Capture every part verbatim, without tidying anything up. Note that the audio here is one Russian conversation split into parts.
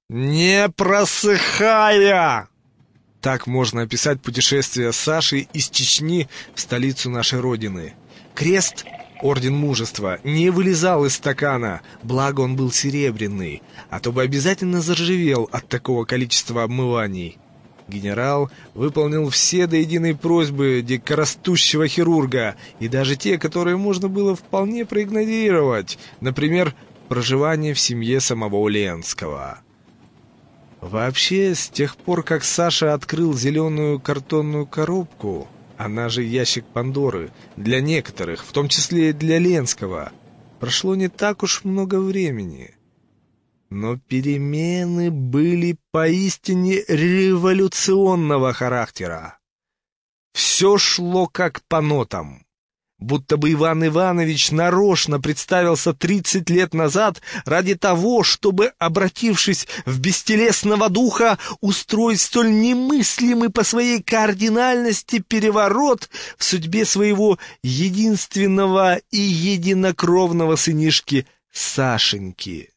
не просыхая. Так можно описать путешествие Саши из Чечни в столицу нашей Родины. Крест, орден мужества, не вылезал из стакана, благо он был серебряный, а то бы обязательно заржавел от такого количества обмываний. Генерал выполнил все до единой просьбы дикорастущего хирурга, и даже те, которые можно было вполне проигнорировать, например, проживание в семье самого Ленского. Вообще, с тех пор, как Саша открыл зеленую картонную коробку, она же ящик Пандоры, для некоторых, в том числе и для Ленского, прошло не так уж много времени. Но перемены были поистине революционного характера. Все шло как по нотам. Будто бы Иван Иванович нарочно представился тридцать лет назад ради того, чтобы, обратившись в бестелесного духа, устроить столь немыслимый по своей кардинальности переворот в судьбе своего единственного и единокровного сынишки Сашеньки.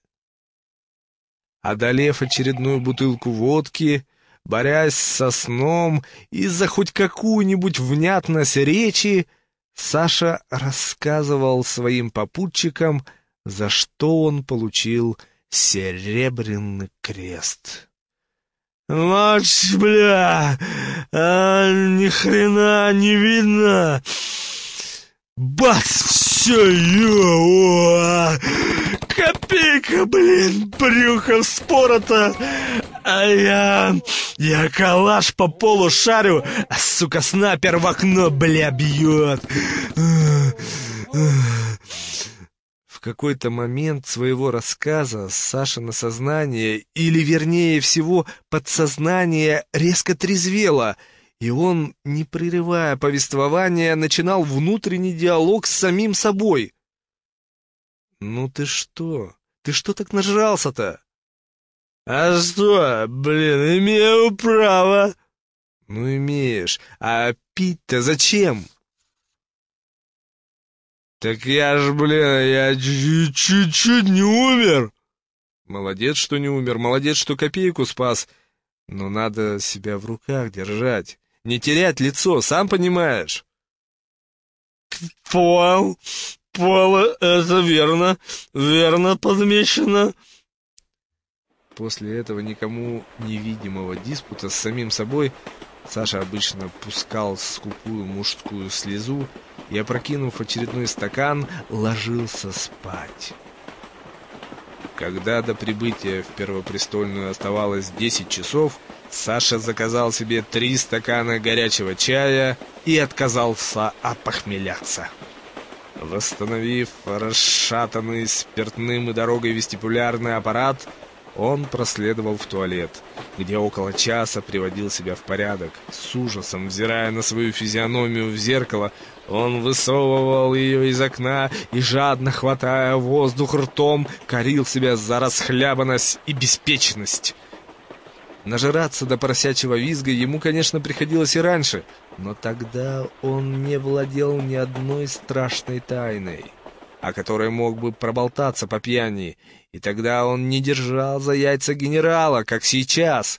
Одолев очередную бутылку водки, борясь со сном и за хоть какую-нибудь внятность речи, Саша рассказывал своим попутчикам, за что он получил серебряный крест. «Ночь, бля, а, ни хрена не видно! Бац, все, ё, копейка, блин, брюхо вспорото, а я, я калаш по полу шарю, а, сука, снайпер в окно, бля, бьет!» В какой-то момент своего рассказа Саша на сознание, или вернее всего подсознание, резко трезвело, и он, не прерывая повествования, начинал внутренний диалог с самим собой. «Ну ты что? Ты что так нажрался-то?» «А что, блин, имею право!» «Ну имеешь, а пить-то зачем?» «Так я ж, блин, я чуть-чуть не умер!» «Молодец, что не умер, молодец, что копейку спас, но надо себя в руках держать. Не терять лицо, сам понимаешь». «Понял, понял, это верно, верно подмечено». После этого никому невидимого диспута с самим собой Саша обычно пускал скупую мужскую слезу и, опрокинув очередной стакан, ложился спать. Когда до прибытия в Первопрестольную оставалось десять часов, Саша заказал себе три стакана горячего чая и отказался опохмеляться. Восстановив расшатанный спиртным и дорогой вестибулярный аппарат, он проследовал в туалет, где около часа приводил себя в порядок. С ужасом, взирая на свою физиономию в зеркало, он высовывал ее из окна и, жадно хватая воздух ртом, корил себя за расхлябанность и беспечность. Нажираться до поросячьего визга ему, конечно, приходилось и раньше, но тогда он не владел ни одной страшной тайной, о которой мог бы проболтаться по пьяни, и тогда он не держал за яйца генерала, как сейчас.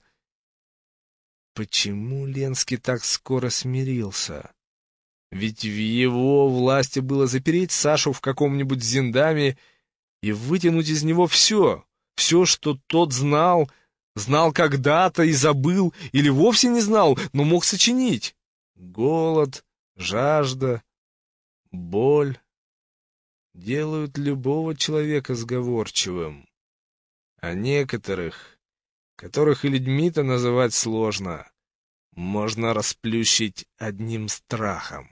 Почему Ленский так скоро смирился? Ведь в его власти было запереть Сашу в каком-нибудь зиндаме и вытянуть из него все, все, что тот знал, знал когда-то и забыл, или вовсе не знал, но мог сочинить. Голод, жажда, боль делают любого человека сговорчивым, а некоторых, которых и людьми-то называть сложно, можно расплющить одним страхом.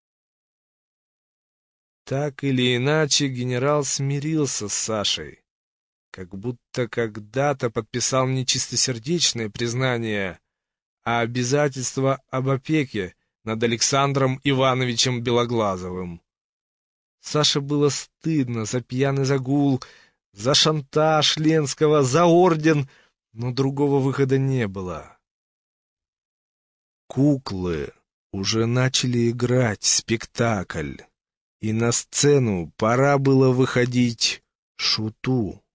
Так или иначе, генерал смирился с Сашей, как будто когда-то подписал не чистосердечное признание, а обязательство об опеке над Александром Ивановичем Белоглазовым. Саше было стыдно за пьяный загул, за шантаж Ленского, за орден, но другого выхода не было. Куклы уже начали играть спектакль, и на сцену пора было выходить Шуту.